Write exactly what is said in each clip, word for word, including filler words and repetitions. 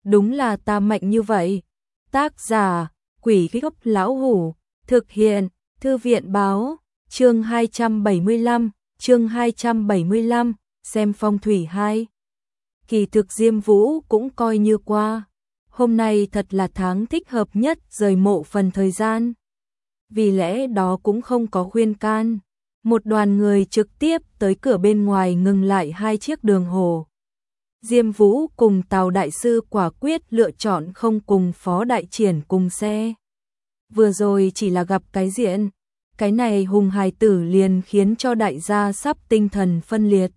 đúng là ta mạnh như vậy. Tác giả, Quỷ Gốc Lão Hủ, thực hiện, Thư viện Báo, chương hai trăm bảy mươi lăm, chương hai trăm bảy mươi lăm, xem phong thủy hai. Kỳ thực Diêm Vũ cũng coi như qua. Hôm nay thật là tháng thích hợp nhất rời mộ phần thời gian. Vì lẽ đó cũng không có khuyên can. Một đoàn người trực tiếp tới cửa bên ngoài ngừng lại hai chiếc đường hồ. Diêm Vũ cùng Tào Đại Sư quả quyết lựa chọn không cùng Phó Đại Triển cùng xe. Vừa rồi chỉ là gặp cái diện, cái này hùng hài tử liền khiến cho đại gia sắp tinh thần phân liệt.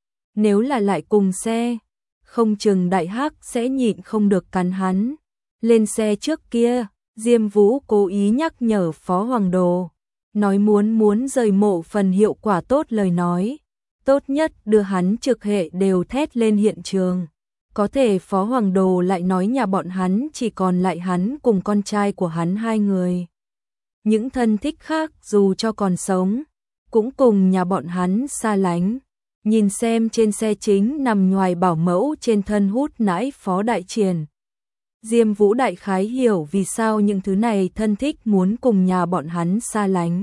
Nếu là lại cùng xe, không chừng đại hắc sẽ nhịn không được cắn hắn. Lên xe trước kia, Diêm Vũ cố ý nhắc nhở Phó Hoàng Đồ, nói muốn muốn rời mộ phần hiệu quả tốt lời nói. Tốt nhất đưa hắn trực hệ đều thét lên hiện trường. Có thể Phó Hoàng Đồ lại nói nhà bọn hắn chỉ còn lại hắn cùng con trai của hắn hai người. Những thân thích khác dù cho còn sống, cũng cùng nhà bọn hắn xa lánh. Nhìn xem trên xe chính nằm nhoài bảo mẫu trên thân hút nãi Phó Đại Triển. Diêm Vũ đại khái hiểu vì sao những thứ này thân thích muốn cùng nhà bọn hắn xa lánh.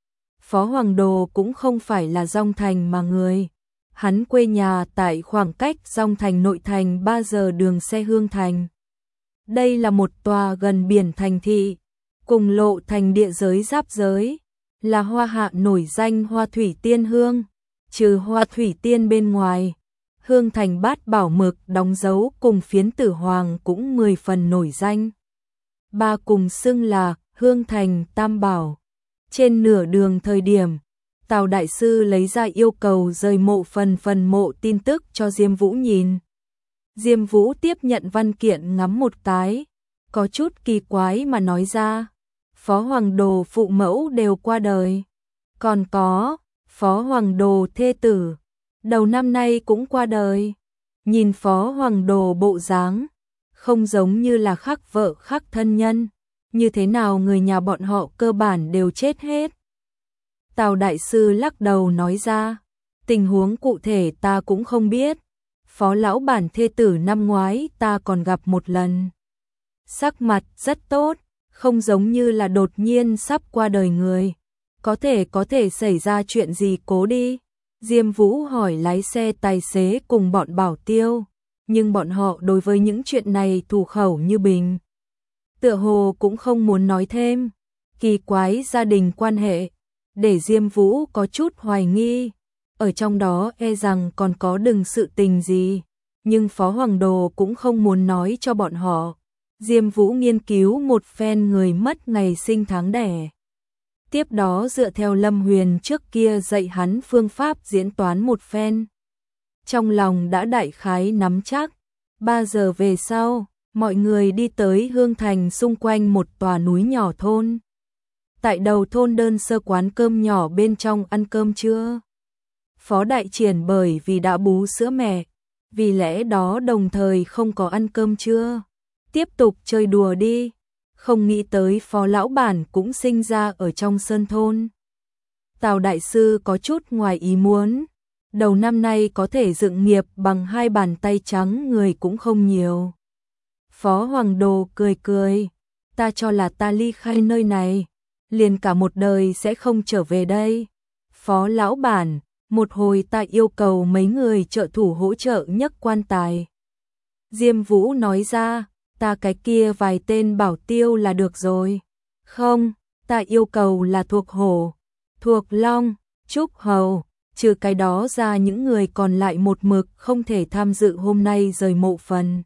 Phó Hoàng Đồ cũng không phải là Dong Thành mà người. Hắn quê nhà tại khoảng cách Dong Thành nội thành ba giờ đường xe Hương Thành. Đây là một tòa gần biển thành thị, cùng lộ thành địa giới giáp giới, là hoa hạ nổi danh hoa thủy tiên hương. Trừ hoa thủy tiên bên ngoài, Hương Thành bát bảo mực đóng dấu cùng phiến tử hoàng cũng mười phần nổi danh. Ba cùng xưng là Hương Thành Tam Bảo. Trên nửa đường thời điểm, Tào Đại Sư lấy ra yêu cầu rời mộ phần phần mộ tin tức cho Diêm Vũ nhìn. Diêm Vũ tiếp nhận văn kiện ngắm một cái, có chút kỳ quái mà nói ra, Phó Hoàng Đồ phụ mẫu đều qua đời. Còn có, Phó Hoàng Đồ thê tử, đầu năm nay cũng qua đời. Nhìn Phó Hoàng Đồ bộ dáng, không giống như là khắc vợ khắc thân nhân. Như thế nào người nhà bọn họ cơ bản đều chết hết. Tào Đại Sư lắc đầu nói ra, tình huống cụ thể ta cũng không biết. Phó lão bản thê tử năm ngoái ta còn gặp một lần. Sắc mặt rất tốt, không giống như là đột nhiên sắp qua đời người. Có thể có thể xảy ra chuyện gì cố đi. Diêm Vũ hỏi lái xe tài xế cùng bọn bảo tiêu, nhưng bọn họ đối với những chuyện này thủ khẩu như bình. Tựa hồ cũng không muốn nói thêm. Kỳ quái gia đình quan hệ, để Diêm Vũ có chút hoài nghi. Ở trong đó e rằng còn có đừng sự tình gì, nhưng Phó Hoàng Đồ cũng không muốn nói cho bọn họ. Diêm Vũ nghiên cứu một phen người mất ngày sinh tháng đẻ. Tiếp đó dựa theo Lâm Huyền trước kia dạy hắn phương pháp diễn toán một phen. Trong lòng đã đại khái nắm chắc. Ba giờ về sau, mọi người đi tới Hương Thành xung quanh một tòa núi nhỏ thôn. Tại đầu thôn đơn sơ quán cơm nhỏ bên trong ăn cơm trưa. Phó Đại Triển bởi vì đã bú sữa mẹ, vì lẽ đó đồng thời không có ăn cơm trưa. Tiếp tục chơi đùa đi. Không nghĩ tới Phó lão bản cũng sinh ra ở trong sơn thôn. Tào Đại Sư có chút ngoài ý muốn. Đầu năm nay có thể dựng nghiệp bằng hai bàn tay trắng người cũng không nhiều. Phó Hoàng Đồ cười cười, ta cho là ta ly khai nơi này, liền cả một đời sẽ không trở về đây. Phó lão bản, một hồi ta yêu cầu mấy người trợ thủ hỗ trợ nhấc quan tài. Diêm Vũ nói ra, ta cái kia vài tên bảo tiêu là được rồi. Không, ta yêu cầu là thuộc hổ, thuộc long, trúc hầu, trừ cái đó ra những người còn lại một mực không thể tham dự hôm nay rời mộ phần.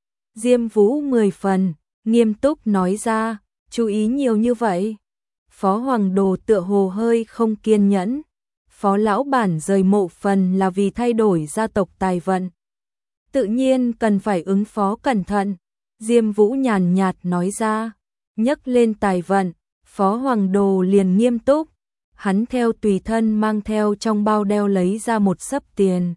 Diêm Vũ mười phần, nghiêm túc nói ra, chú ý nhiều như vậy. Phó Hoàng Đồ tựa hồ hơi không kiên nhẫn. Phó lão bản rời mộ phần là vì thay đổi gia tộc tài vận. Tự nhiên cần phải ứng phó cẩn thận. Diêm Vũ nhàn nhạt nói ra, nhấc lên tài vận, Phó Hoàng Đồ liền nghiêm túc. Hắn theo tùy thân mang theo trong bao đeo lấy ra một xấp tiền.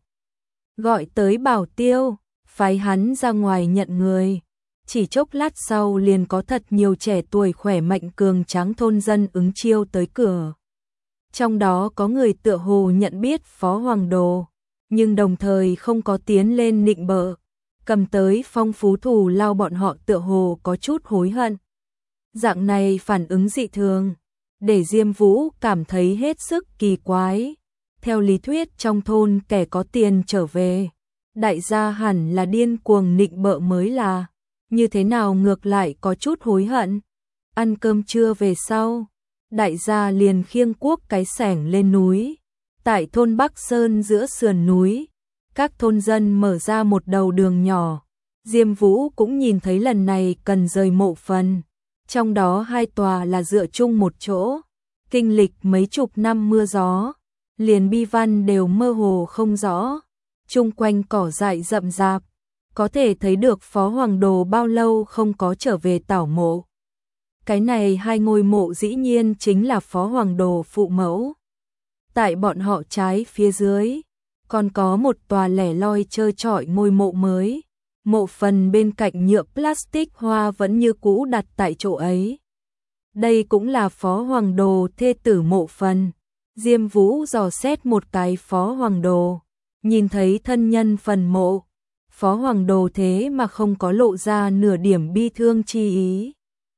Gọi tới bảo tiêu, phái hắn ra ngoài nhận người. Chỉ chốc lát sau liền có thật nhiều trẻ tuổi khỏe mạnh cường tráng thôn dân ứng chiêu tới cửa. Trong đó có người tựa hồ nhận biết Phó Hoàng Đồ, nhưng đồng thời không có tiến lên nịnh bợ. cầm tới phong phú thù lao bọn họ tựa hồ có chút hối hận. Dạng này phản ứng dị thường, để Diêm Vũ cảm thấy hết sức kỳ quái. Theo lý thuyết trong thôn kẻ có tiền trở về, đại gia hẳn là điên cuồng nịnh bợ mới là, như thế nào ngược lại có chút hối hận. Ăn cơm trưa về sau, đại gia liền khiêng cuốc cái xẻng lên núi. Tại thôn Bắc Sơn giữa sườn núi, các thôn dân mở ra một đầu đường nhỏ. Diêm Vũ cũng nhìn thấy lần này cần rời mộ phần, trong đó hai tòa là dựa chung một chỗ. Kinh lịch mấy chục năm mưa gió, liền bi văn đều mơ hồ không rõ. Chung quanh cỏ dại rậm rạp, có thể thấy được Phó Hoàng Đồ bao lâu không có trở về tảo mộ. Cái này hai ngôi mộ dĩ nhiên chính là Phó Hoàng Đồ phụ mẫu. Tại bọn họ trái phía dưới, còn có một tòa lẻ loi trơ trọi ngôi mộ mới. Mộ phần bên cạnh nhựa plastic hoa vẫn như cũ đặt tại chỗ ấy. Đây cũng là Phó Hoàng Đồ thê tử mộ phần. Diêm Vũ dò xét một cái Phó Hoàng Đồ, nhìn thấy thân nhân phần mộ. Phó Hoàng Đồ thế mà không có lộ ra nửa điểm bi thương chi ý.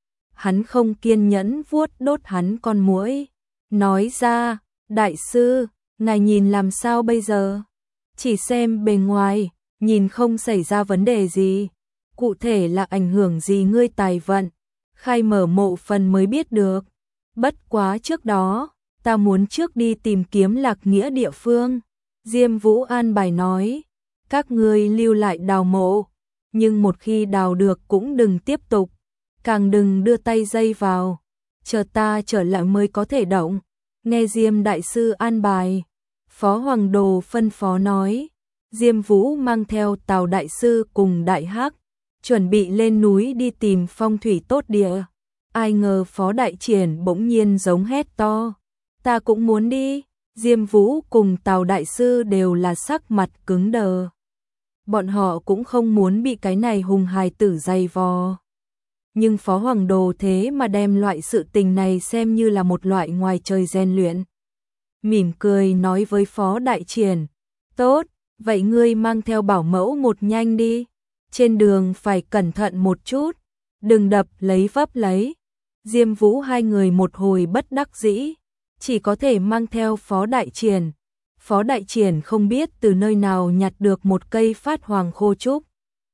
Hắn không kiên nhẫn vuốt đốt hắn con muỗi, nói ra, đại sư, ngài nhìn làm sao bây giờ? Chỉ xem bề ngoài, nhìn không xảy ra vấn đề gì. Cụ thể là ảnh hưởng gì ngươi tài vận, khai mở mộ phần mới biết được. Bất quá trước đó, ta muốn trước đi tìm kiếm lạc nghĩa địa phương. Diêm Vũ an bài nói, các ngươi lưu lại đào mộ, nhưng một khi đào được cũng đừng tiếp tục, càng đừng đưa tay dây vào, chờ ta trở lại mới có thể động. Nghe Diêm đại sư an bài, Phó Hoàng Đồ phân phó nói. Diêm Vũ mang theo Tào đại sư cùng Đại Hắc, chuẩn bị lên núi đi tìm phong thủy tốt địa. Ai ngờ Phó Đại Triển bỗng nhiên giống hét to, ta cũng muốn đi. Diêm Vũ cùng Tào đại sư đều là sắc mặt cứng đờ. Bọn họ cũng không muốn bị cái này hùng hài tử dày vò. Nhưng Phó Hoàng Đồ thế mà đem loại sự tình này xem như là một loại ngoài trời rèn luyện. Mỉm cười nói với Phó Đại Triển, tốt, vậy ngươi mang theo bảo mẫu một nhanh đi. Trên đường phải cẩn thận một chút, đừng đập lấy vấp lấy. Diêm Vũ hai người một hồi bất đắc dĩ, chỉ có thể mang theo Phó Đại Triển. Phó Đại Triển không biết từ nơi nào nhặt được một cây phát hoàng khô trúc.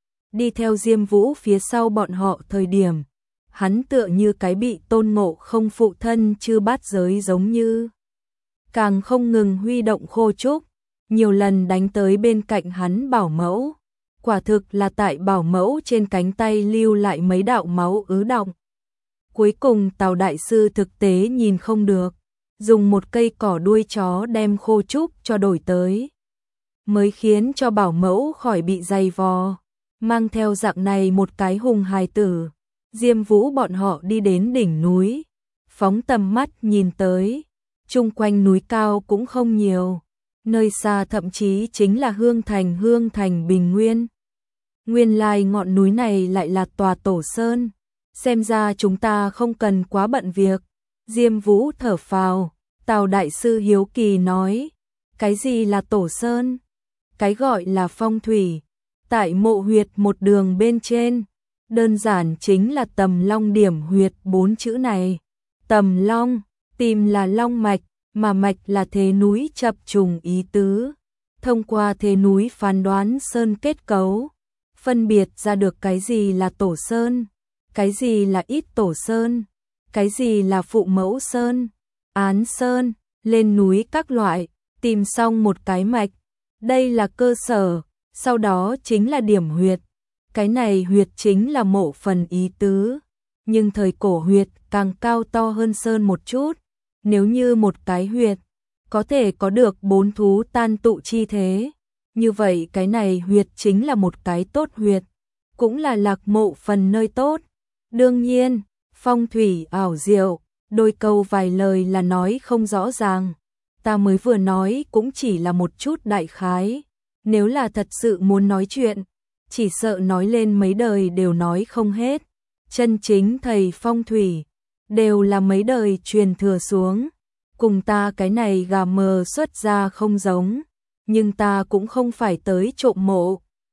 Đi theo Diêm Vũ phía sau bọn họ thời điểm, hắn tựa như cái bị Tôn Ngộ Không phụ thân chư bát giới giống như. Càng không ngừng huy động khô trúc, nhiều lần đánh tới bên cạnh hắn bảo mẫu. Quả thực là tại bảo mẫu trên cánh tay lưu lại mấy đạo máu ứ đọng. Cuối cùng Tào đại sư thực tế nhìn không được, dùng một cây cỏ đuôi chó đem khô trúc cho đổi tới, mới khiến cho bảo mẫu khỏi bị dày vò. Mang theo dạng này một cái hùng hài tử, Diêm Vũ bọn họ đi đến đỉnh núi, phóng tầm mắt nhìn tới, chung quanh núi cao cũng không nhiều, nơi xa thậm chí chính là Hương Thành Hương Thành Bình Nguyên. Nguyên lai ngọn núi này lại là tòa tổ sơn, xem ra chúng ta không cần quá bận việc. Diêm Vũ thở phào, Tào đại sư hiếu kỳ nói, cái gì là tổ sơn? Cái gọi là phong thủy, tại mộ huyệt một đường bên trên, đơn giản chính là tầm long điểm huyệt bốn chữ này. Tầm long, tìm là long mạch, mà mạch là thế núi chập trùng ý tứ. Thông qua thế núi phán đoán sơn kết cấu, phân biệt ra được cái gì là tổ sơn, cái gì là ít tổ sơn, cái gì là phụ mẫu sơn, án sơn, lên núi các loại, tìm xong một cái mạch. Đây là cơ sở, sau đó chính là điểm huyệt. Cái này huyệt chính là mộ phần ý tứ, nhưng thời cổ huyệt càng cao to hơn sơn một chút. Nếu như một cái huyệt có thể có được bốn thú tan tụ chi thế, như vậy cái này huyệt chính là một cái tốt huyệt, cũng là lạc mộ phần nơi tốt. Đương nhiên, phong thủy ảo diệu, đôi câu vài lời là nói không rõ ràng. Ta mới vừa nói cũng chỉ là một chút đại khái. Nếu là thật sự muốn nói chuyện, chỉ sợ nói lên mấy đời đều nói không hết. Chân chính thầy phong thủy, đều là mấy đời truyền thừa xuống. Cùng ta cái này gà mờ xuất ra không giống, nhưng ta cũng không phải tới trộm mộ.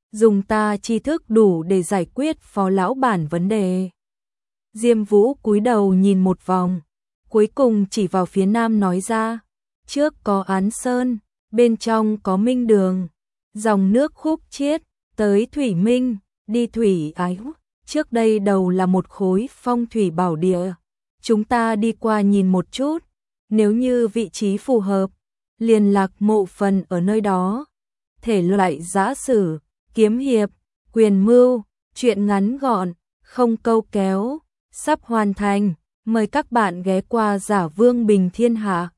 dùng ta tri thức đủ để giải quyết Phó lão bản vấn đề. Diêm Vũ cúi đầu nhìn một vòng, cuối cùng chỉ vào phía nam nói ra, trước có Án Sơn, bên trong có Minh Đường, dòng nước khúc chiết, tới Thủy Minh, đi Thủy Ái, trước đây đầu là một khối phong thủy bảo địa. Chúng ta đi qua nhìn một chút, nếu như vị trí phù hợp, liền lạc mộ phần ở nơi đó. Thể loại giã sử, kiếm hiệp, quyền mưu, truyện ngắn gọn, không câu kéo, sắp hoàn thành, mời các bạn ghé qua Giả Vương Bình Thiên Hạ.